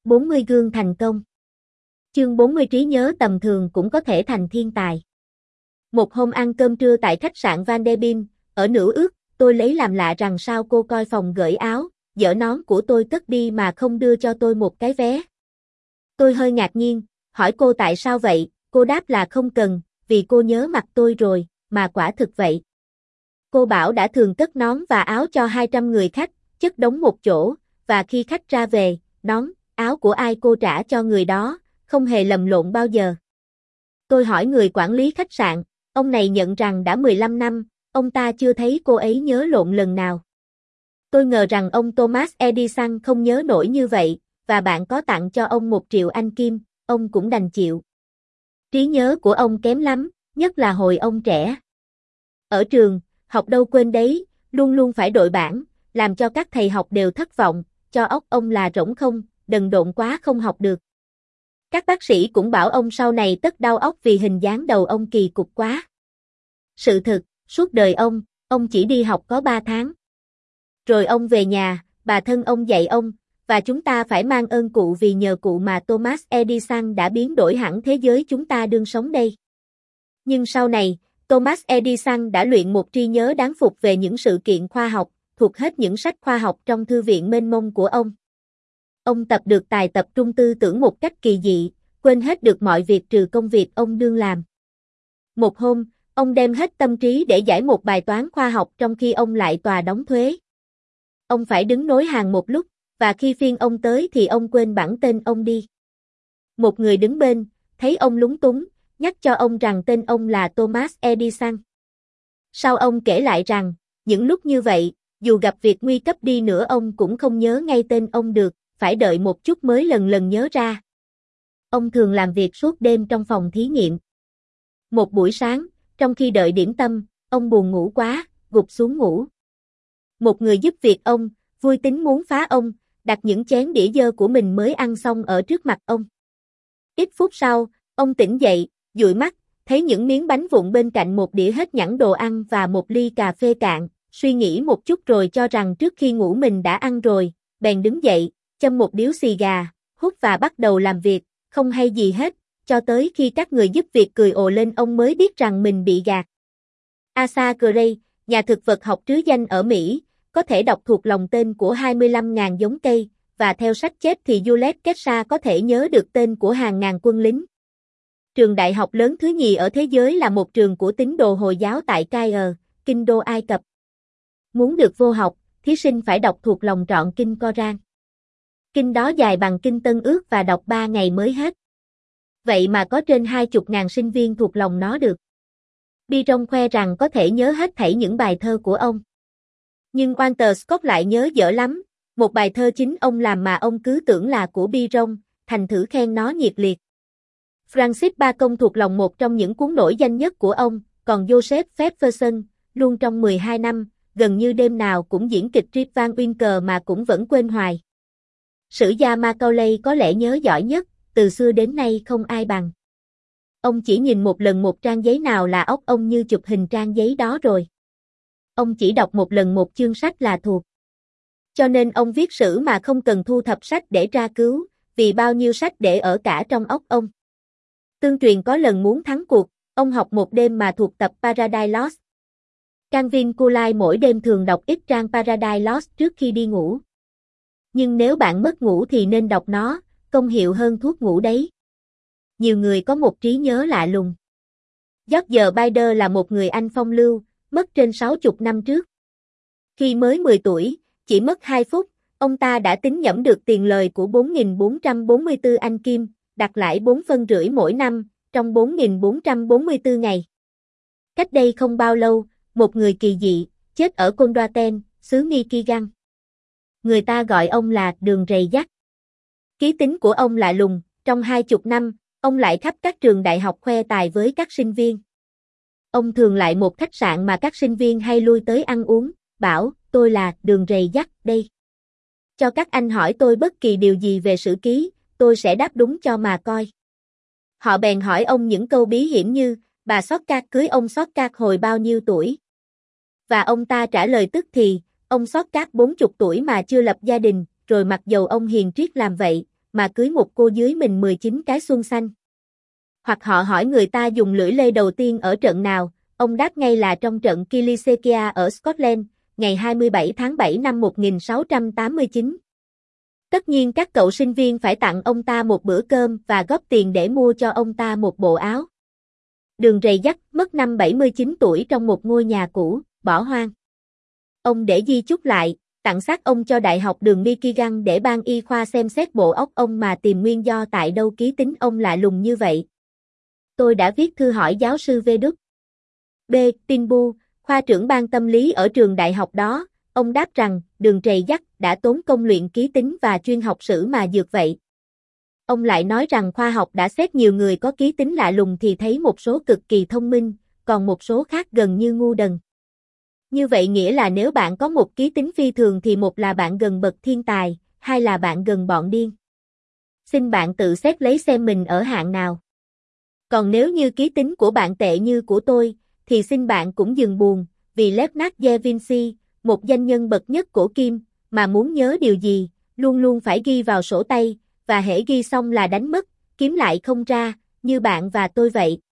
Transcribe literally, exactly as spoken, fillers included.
bốn mươi gương thành công. Chương bốn mươi trí nhớ tầm thường cũng có thể thành thiên tài. Một hôm ăn cơm trưa tại khách sạn Van der Pin, ở nửa ước, tôi lấy làm lạ rằng sao cô coi phòng gửi áo, dỡ nón của tôi cất đi mà không đưa cho tôi một cái vé. Tôi hơi ngạc nhiên, hỏi cô tại sao vậy, cô đáp là không cần, vì cô nhớ mặt tôi rồi, mà quả thực vậy. Cô bảo đã thường cất nón và áo cho hai trăm người khách, chất đống một chỗ, và khi khách ra về, nón, áo của ai cô trả cho người đó, không hề lầm lộn bao giờ. Tôi hỏi người quản lý khách sạn, ông này nhận rằng đã mười lăm năm, ông ta chưa thấy cô ấy nhớ lộn lần nào. Tôi ngờ rằng ông Thomas Edison không nhớ nổi như vậy, và bạn có tặng cho ông một triệu Anh Kim, ông cũng đành chịu. Trí nhớ của ông kém lắm, nhất là hồi ông trẻ. Ở trường, học đâu quên đấy, luôn luôn phải đội bảng, làm cho các thầy học đều thất vọng, cho óc ông là rỗng không, đần độn quá không học được. Các bác sĩ cũng bảo ông sau này tất đau óc vì hình dáng đầu ông kỳ cục quá. Sự thực, suốt đời ông, ông chỉ đi học có ba tháng. Rồi ông về nhà, bà thân ông dạy ông, và chúng ta phải mang ơn cụ vì nhờ cụ mà Thomas Edison đã biến đổi hẳn thế giới chúng ta đương sống đây. Nhưng sau này, Thomas Edison đã luyện một trí nhớ đáng phục về những sự kiện khoa học, thuộc hết những sách khoa học trong thư viện mênh mông của ông. Ông tập được tài tập trung tư tưởng một cách kỳ dị, quên hết được mọi việc trừ công việc ông đương làm. Một hôm, ông đem hết tâm trí để giải một bài toán khoa học trong khi ông lại tòa đóng thuế. Ông phải đứng nối hàng một lúc, và khi phiên ông tới thì ông quên bẵng tên ông đi. Một người đứng bên, thấy ông lúng túng, nhắc cho ông rằng tên ông là Thomas Edison. Sau ông kể lại rằng, những lúc như vậy, dù gặp việc nguy cấp đi nữa ông cũng không nhớ ngay tên ông được, phải đợi một chút mới lần lần nhớ ra. Ông thường làm việc suốt đêm trong phòng thí nghiệm. Một buổi sáng, trong khi đợi điểm tâm, ông buồn ngủ quá, gục xuống ngủ. Một người giúp việc ông, vui tính muốn phá ông, đặt những chén đĩa dơ của mình mới ăn xong ở trước mặt ông. Ít phút sau, ông tỉnh dậy, dụi mắt, thấy những miếng bánh vụn bên cạnh một đĩa hết nhẵn đồ ăn và một ly cà phê cạn, suy nghĩ một chút rồi cho rằng trước khi ngủ mình đã ăn rồi, bèn đứng dậy, châm một điếu xì gà, hút và bắt đầu làm việc, không hay gì hết, cho tới khi các người giúp việc cười ồ lên ông mới biết rằng mình bị gạt. Asa Gray, nhà thực vật học trứ danh ở Mỹ, có thể đọc thuộc lòng tên của hai mươi lăm nghìn giống cây, và theo sách chép thì Julius Caesar có thể nhớ được tên của hàng ngàn quân lính. Trường đại học lớn thứ nhì ở thế giới là một trường của tín đồ Hồi giáo tại Caire, kinh đô Ai Cập. Muốn được vô học, thí sinh phải đọc thuộc lòng trọn kinh Coran. Kinh đó dài bằng kinh Tân Ước và đọc ba ngày mới hết. Vậy mà có trên hai chục ngàn sinh viên thuộc lòng nó được. Byron khoe rằng có thể nhớ hết thảy những bài thơ của ông. Nhưng Walter Scott lại nhớ dở lắm, một bài thơ chính ông làm mà ông cứ tưởng là của Byron, thành thử khen nó nhiệt liệt. Francis Bacon thuộc lòng một trong những cuốn nổi danh nhất của ông, còn Joseph Jefferson, luôn trong mười hai năm, gần như đêm nào cũng diễn kịch Rip Van Winkle mà cũng vẫn quên hoài. Sử gia Macaulay có lẽ nhớ giỏi nhất, từ xưa đến nay không ai bằng. Ông chỉ nhìn một lần một trang giấy nào là óc ông như chụp hình trang giấy đó rồi. Ông chỉ đọc một lần một chương sách là thuộc. Cho nên ông viết sử mà không cần thu thập sách để tra cứu, vì bao nhiêu sách để ở cả trong óc ông. Tương truyền có lần muốn thắng cuộc, ông học một đêm mà thuộc tập Paradise Lost. Calvin Coolidge mỗi đêm thường đọc ít trang Paradise Lost trước khi đi ngủ. Nhưng nếu bạn mất ngủ thì nên đọc nó, công hiệu hơn thuốc ngủ đấy. Nhiều người có một trí nhớ lạ lùng. George Bider là một người Anh phong lưu, mất trên sáu mươi năm trước. Khi mới mười tuổi, chỉ mất hai phút, ông ta đã tính nhẩm được tiền lời của bốn nghìn bốn trăm bốn mươi tư Anh Kim, đặt lãi bốn phân rưỡi mỗi năm, trong bốn nghìn bốn trăm bốn mươi tư ngày. Cách đây không bao lâu, một người kỳ dị, chết ở Condotten, xứ Michigan. Người ta gọi ông là Đường Rầy Dắt. Ký tính của ông lạ lùng, trong hai mươi năm, ông lại khắp các trường đại học khoe tài với các sinh viên. Ông thường lại một khách sạn mà các sinh viên hay lui tới ăn uống, bảo, tôi là Đường Rầy Dắt đây. Cho các anh hỏi tôi bất kỳ điều gì về sử ký, tôi sẽ đáp đúng cho mà coi. Họ bèn hỏi ông những câu bí hiểm như, bà Shortcut cưới ông Shortcut hồi bao nhiêu tuổi? Và ông ta trả lời tức thì, ông Shortcut bốn mươi tuổi mà chưa lập gia đình, rồi mặc dầu ông hiền triết làm vậy, mà cưới một cô dưới mình mười chín cái xuân xanh. Hoặc họ hỏi người ta dùng lưỡi lê đầu tiên ở trận nào, ông đáp ngay là trong trận Killysekia ở Scotland, ngày hai mươi bảy tháng bảy năm một nghìn sáu trăm tám mươi chín. Tất nhiên các cậu sinh viên phải tặng ông ta một bữa cơm và góp tiền để mua cho ông ta một bộ áo. Đường Rầy Dắt mất năm bảy mươi chín tuổi trong một ngôi nhà cũ, bỏ hoang. Ông để di chúc lại, tặng xác ông cho Đại học đường Michigan để ban y khoa xem xét bộ óc ông mà tìm nguyên do tại đâu ký tính ông lạ lùng như vậy. Tôi đã viết thư hỏi giáo sư V. Đức B. Tinbu, khoa trưởng ban tâm lý ở trường đại học đó, ông đáp rằng, Đường Rầy Dắt đã tốn công luyện ký tính và chuyên học sử mà dược vậy. Ông lại nói rằng khoa học đã xét nhiều người có ký tính lạ lùng thì thấy một số cực kỳ thông minh, còn một số khác gần như ngu đần. Như vậy nghĩa là nếu bạn có một ký tính phi thường thì một là bạn gần bậc thiên tài, hai là bạn gần bọn điên. Xin bạn tự xét lấy xem mình ở hạng nào. Còn nếu như ký tính của bạn tệ như của tôi, thì xin bạn cũng dừng buồn, vì Leonardo da Vinci, một danh nhân bậc nhất của Kim, mà muốn nhớ điều gì, luôn luôn phải ghi vào sổ tay, và hễ ghi xong là đánh mất, kiếm lại không ra, như bạn và tôi vậy.